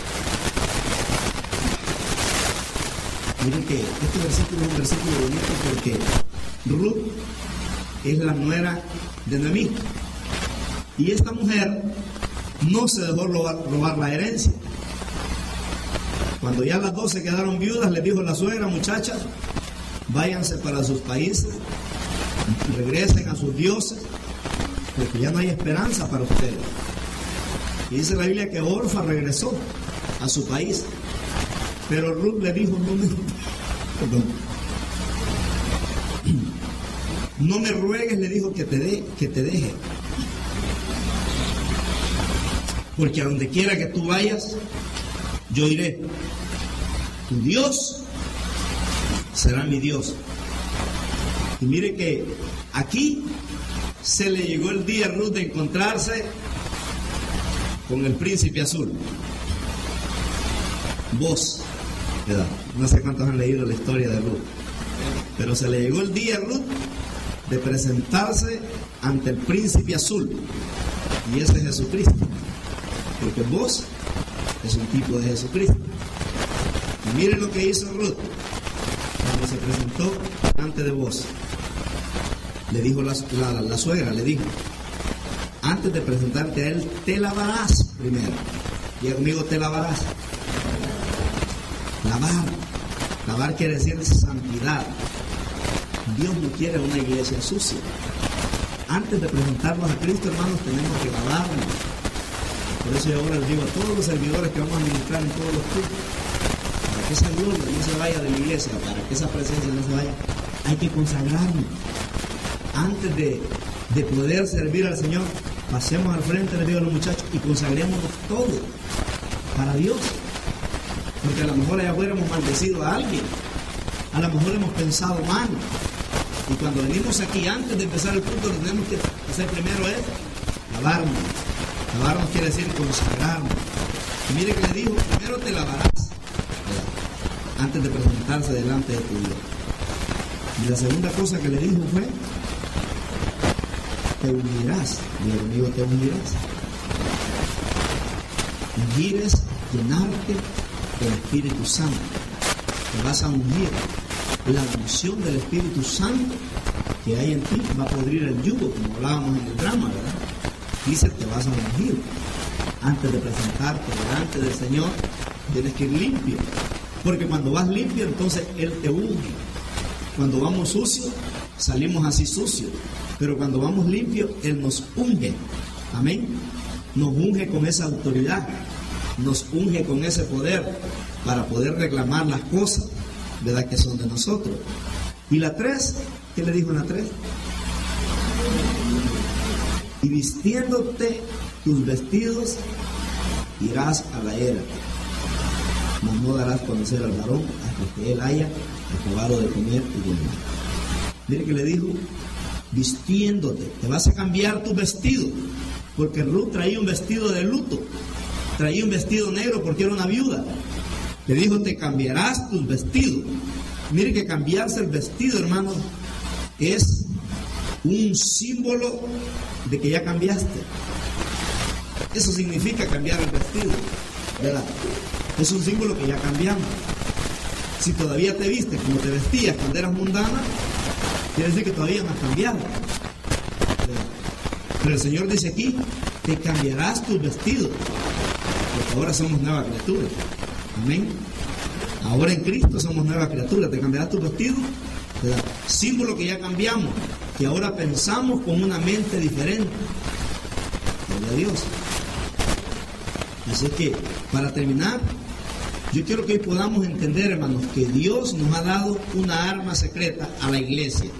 Miren que este versículo es un versículo bonito porque Ruth es la nuera de Noemí. Y esta mujer no se dejó robar, robar la herencia. Cuando ya las dos se quedaron viudas, le dijo la suegra, muchachas, váyanse para sus países, regresen a sus dioses, porque ya no hay esperanza para ustedes. Y dice la Biblia que Orfa regresó a su país. Pero Ruth le dijo, no me, perdón, no me ruegues, le dijo, que te, de, que te deje. Porque a donde quiera que tú vayas, yo iré. Tu Dios será mi Dios. Y mire que aquí se le llegó el día a Ruth de encontrarse con el príncipe azul. Vos, ¿verdad? No sé cuántos han leído la historia de Ruth, pero se le llegó el día a Ruth de presentarse ante el príncipe azul, y ese es Jesucristo, porque vos es un tipo de Jesucristo. Y miren lo que hizo Ruth cuando se presentó ante de vos. Le dijo la, la, la suegra, le dijo, antes de presentarte a él, te lavarás primero. Diga conmigo, te lavarás. Lavar. Lavar quiere decir santidad. Dios no quiere una iglesia sucia. Antes de presentarnos a Cristo, hermanos, tenemos que lavarnos. Por eso yo ahora les digo a todos los servidores que vamos a ministrar en todos los cultos, para que esa gloria no se vaya de la iglesia, para que esa presencia no se vaya, hay que consagrarnos. Antes de, de poder servir al Señor, pasemos al frente, les digo a los muchachos, y consagrémonos todo para Dios. Porque a lo mejor allá afuera hemos maldecido a alguien, a lo mejor hemos pensado mal. Y cuando venimos aquí, antes de empezar el culto, lo que tenemos que hacer primero es lavarnos. Lavarnos quiere decir consagrarnos. Y mire que le dijo, primero te lavarás, antes de presentarse delante de tu Dios. Y la segunda cosa que le dijo fue, te unirás. Digo conmigo, te unirás. Ungir es llenarte del Espíritu Santo. Te vas a ungir. La unción del Espíritu Santo que hay en ti va a podrir el yugo, como hablábamos en el drama, ¿verdad? Dice, te vas a ungir. Antes de presentarte delante del Señor, tienes que ir limpio. Porque cuando vas limpio, entonces Él te unge. Cuando vamos sucios, salimos así sucios. Pero cuando vamos limpios, Él nos unge. Amén. Nos unge con esa autoridad. Nos unge con ese poder para poder reclamar las cosas, ¿verdad?, que son de nosotros. Y la tres, ¿qué le dijo en la tres? Y vistiéndote tus vestidos, irás a la era, mas no darás conocer al varón hasta que él haya acabado de comer y beber. Mire que le dijo, vistiéndote, te vas a cambiar tu vestido, porque Ruth traía un vestido de luto, traía un vestido negro porque era una viuda. Le dijo, te cambiarás tus vestidos. Mire que cambiarse el vestido, hermanos, es un símbolo de que ya cambiaste. Eso significa cambiar el vestido, ¿verdad? Es un símbolo que ya cambiamos. Si todavía te vistes como te vestías cuando eras mundana, quiere decir que todavía no has cambiado. Pero el Señor dice aquí, te cambiarás tus vestidos, porque ahora somos nuevas criaturas. Amén. Ahora en Cristo somos nuevas criaturas. Te cambiarás tus vestidos, ¿verdad? Símbolo que ya cambiamos, que ahora pensamos con una mente diferente. Gloria a Dios. Así que, para terminar, yo quiero que hoy podamos entender, hermanos, que Dios nos ha dado una arma secreta a la iglesia.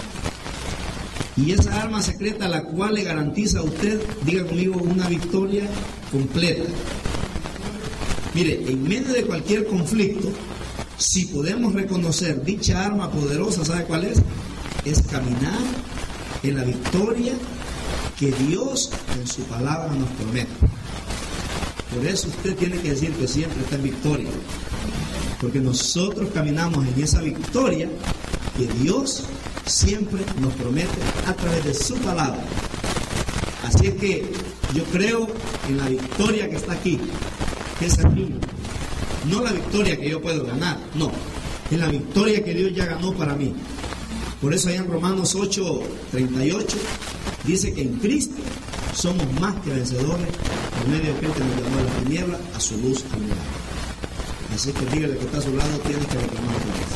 Y esa arma secreta, la cual le garantiza a usted, diga conmigo, una victoria completa. Mire, en medio de cualquier conflicto, si podemos reconocer dicha arma poderosa, ¿sabe cuál es? Es caminar en la victoria que Dios en su palabra nos promete. Por eso usted tiene que decir que siempre está en victoria, porque nosotros caminamos en esa victoria que Dios siempre nos promete a través de su palabra. Así es que yo creo en la victoria que está aquí, que es aquí. No la victoria que yo puedo ganar, no, en la victoria que Dios ya ganó para mí. Por eso allá en Romanos ocho, treinta y ocho dice que en Cristo somos más que vencedores por medio de aquel que nos llamó de la tiniebla a su luz admirable. Así que dígale que está a su lado, tienes que reclamar tu vez.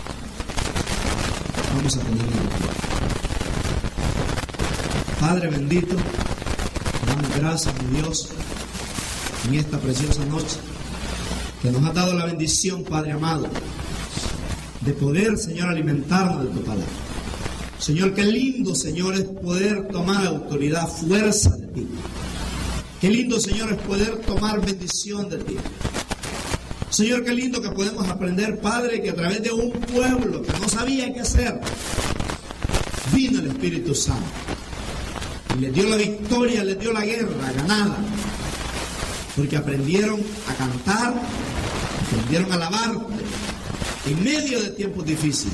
Vamos a ponerle. Padre bendito, damos gracias a Dios en esta preciosa noche que nos ha dado la bendición, Padre amado, de poder, Señor, alimentarnos de tu palabra. Señor, qué lindo, Señor, es poder tomar autoridad, fuerza de ti. Qué lindo, Señor, es poder tomar bendición de ti. Señor, qué lindo que podemos aprender, Padre, que a través de un pueblo que no sabía qué hacer, vino el Espíritu Santo. Y les dio la victoria, les dio la guerra ganada. Porque aprendieron a cantar, aprendieron a alabarte en medio de tiempos difíciles.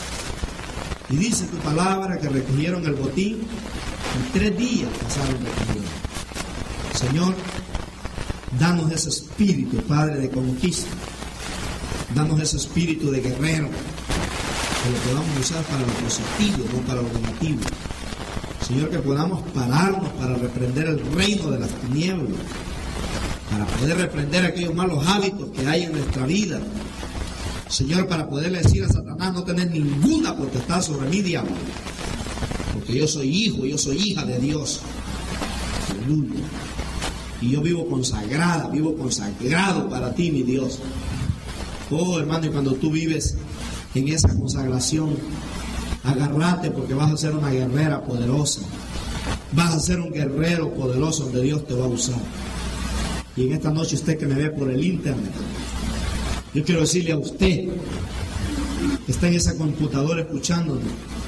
Y dice tu palabra que recogieron el botín, en tres días pasaron recogiendo. Señor, danos ese espíritu, Padre, de conquista. Danos ese espíritu de guerrero, que lo podamos usar para lo positivo, no para lo negativo. Señor, que podamos pararnos para reprender el reino de las tinieblas, para poder reprender aquellos malos hábitos que hay en nuestra vida. Señor, para poderle decir a Satanás, no tener ninguna potestad sobre mí, diablo, porque yo soy hijo, yo soy hija de Dios. Aleluya. Y yo vivo consagrada, vivo consagrado para ti, mi Dios. Oh, hermano, y cuando tú vives en esa consagración, agárrate, porque vas a ser una guerrera poderosa. Vas a ser un guerrero poderoso donde Dios te va a usar. Y en esta noche, usted que me ve por el internet, yo quiero decirle a usted que está en esa computadora escuchándome,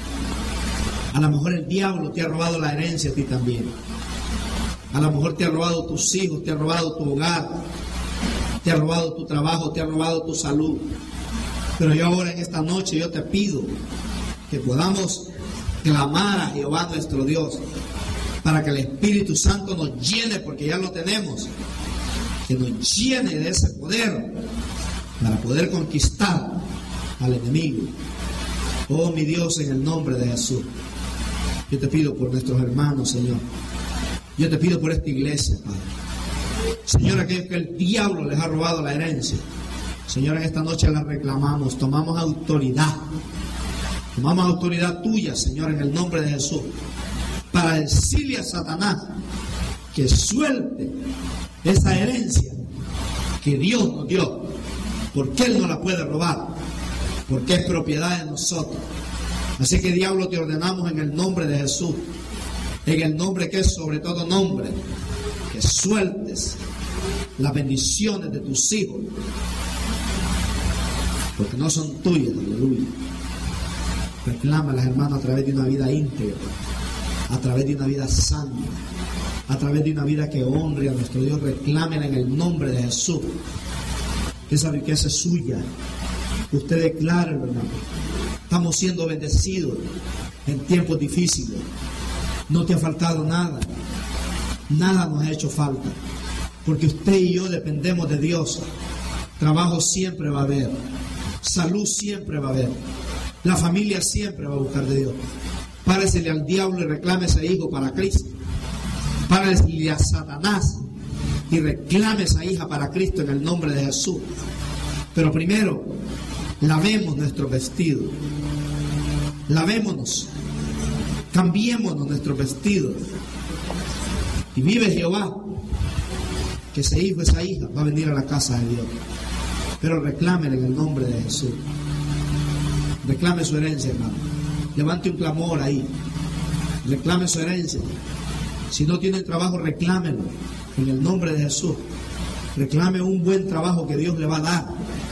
a lo mejor el diablo te ha robado la herencia a ti también. A lo mejor te ha robado tus hijos, te ha robado tu hogar, te ha robado tu trabajo, te ha robado tu salud. Pero yo ahora en esta noche yo te pido que podamos clamar a Jehová nuestro Dios para que el Espíritu Santo nos llene, porque ya lo tenemos, que nos llene de ese poder para poder conquistar al enemigo. Oh, mi Dios, en el nombre de Jesús, yo te pido por nuestros hermanos, Señor. Yo te pido por esta iglesia, Padre. Señor, aquellos que el diablo les ha robado la herencia, Señor, en esta noche la reclamamos, tomamos autoridad. Tomamos autoridad tuya, Señor, en el nombre de Jesús, para decirle a Satanás que suelte esa herencia que Dios nos dio, porque Él no la puede robar, porque es propiedad de nosotros. Así que, diablo, te ordenamos en el nombre de Jesús, en el nombre que es sobre todo nombre, que sueltes las bendiciones de tus hijos, porque no son tuyas, aleluya. Reclámelas, hermano, a través de una vida íntegra, a través de una vida santa, a través de una vida que honre a nuestro Dios. Reclámela en el nombre de Jesús. Esa riqueza es suya. Usted declara, hermano. Estamos siendo bendecidos en tiempos difíciles. No te ha faltado nada. Nada nos ha hecho falta. Porque usted y yo dependemos de Dios. Trabajo siempre va a haber. Salud siempre va a haber. La familia siempre va a buscar de Dios. Páresele al diablo y reclame ese hijo para Cristo. Páresele a Satanás y reclame esa hija para Cristo en el nombre de Jesús. Pero primero, lavemos nuestro vestido. Lavémonos. Cambiémonos nuestro vestido. Y vive Jehová, que ese hijo, esa hija va a venir a la casa de Dios. Pero reclámele en el nombre de Jesús. Reclame su herencia, hermano. Levante un clamor ahí. Reclame su herencia. Si no tiene trabajo, reclámelo en el nombre de Jesús. Reclame un buen trabajo que Dios le va a dar.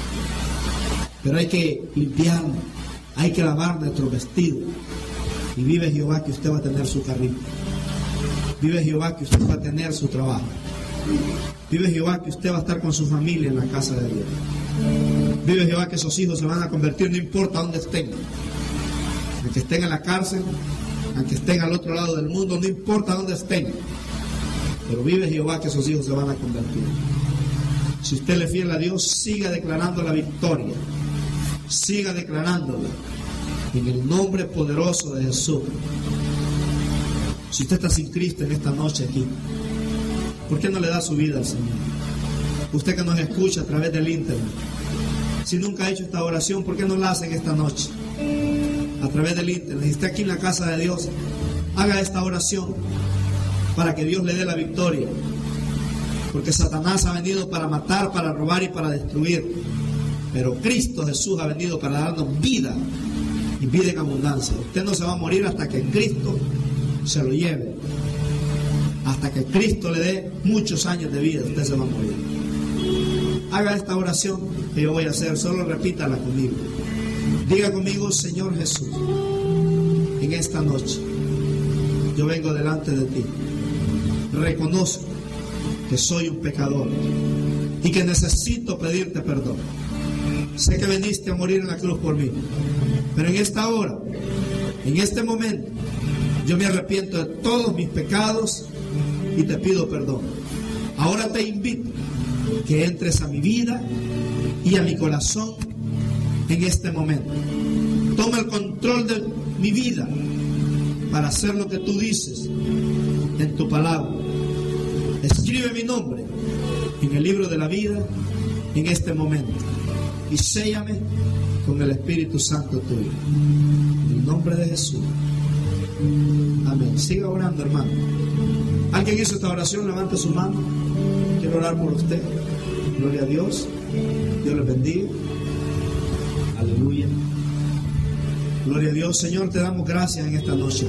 Pero hay que limpiarlo. Hay que lavar nuestro vestido. Y vive Jehová que usted va a tener su carrito. Vive Jehová que usted va a tener su trabajo. Vive Jehová que usted va a estar con su familia en la casa de Dios. Vive Jehová que esos hijos se van a convertir, no importa dónde estén. Aunque estén en la cárcel, aunque estén al otro lado del mundo, no importa dónde estén. Pero vive Jehová que esos hijos se van a convertir. Si usted le es fiel a Dios, siga declarando la victoria. Siga declarándola en el nombre poderoso de Jesús. Si usted está sin Cristo en esta noche aquí, ¿por qué no le da su vida al Señor? Usted que nos escucha a través del internet, si nunca ha hecho esta oración, ¿por qué no la hace en esta noche? A través del internet, si está aquí en la casa de Dios, haga esta oración para que Dios le dé la victoria. Porque Satanás ha venido para matar, para robar y para destruir. Pero Cristo Jesús ha venido para darnos vida y vida en abundancia. Usted no se va a morir hasta que Cristo se lo lleve. Hasta que Cristo le dé muchos años de vida, usted se va a morir. Haga esta oración que yo voy a hacer, solo repítala conmigo. Diga conmigo: Señor Jesús, en esta noche yo vengo delante de ti. Reconozco que soy un pecador y que necesito pedirte perdón. Sé que viniste a morir en la cruz por mí, pero en esta hora, en este momento, yo me arrepiento de todos mis pecados y te pido perdón. Ahora te invito que entres a mi vida y a mi corazón en este momento. Toma el control de mi vida para hacer lo que tú dices en tu palabra. Escribe mi nombre en el libro de la vida en este momento y séllame con el Espíritu Santo tuyo. En el nombre de Jesús. Amén. Siga orando, hermano. ¿Alguien hizo esta oración? Levante su mano. Quiero orar por usted. Gloria a Dios. Dios les bendiga. Aleluya. Gloria a Dios. Señor, te damos gracias en esta noche.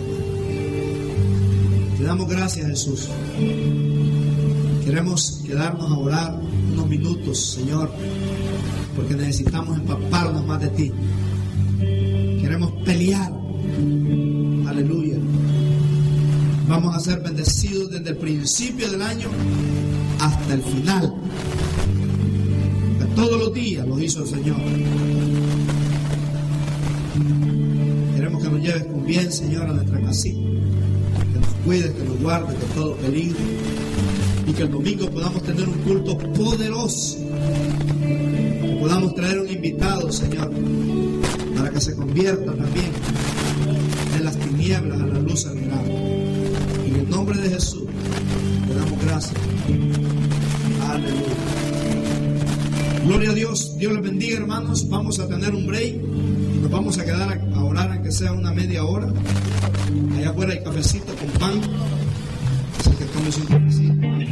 Te damos gracias, Jesús. Queremos quedarnos a orar unos minutos, Señor, porque necesitamos empaparnos más de ti. Queremos pelear. Aleluya. Vamos a ser bendecidos desde el principio del año hasta el final. Que todos los días lo hizo el Señor. Queremos que nos lleves con bien, Señor, a nuestra casita. Que nos cuides, que nos guardes de todo peligro. Y que el domingo podamos tener un culto poderoso. Que podamos traer un invitado, Señor, para que se convierta también de las tinieblas a la luz admirable. En el nombre de Jesús, te damos gracias. Aleluya. Gloria a Dios. Dios les bendiga, hermanos. Vamos a tener un break. Nos vamos a quedar a, a orar, aunque sea una media hora. Allá afuera hay cafecito con pan. Así que tomes un cafecito.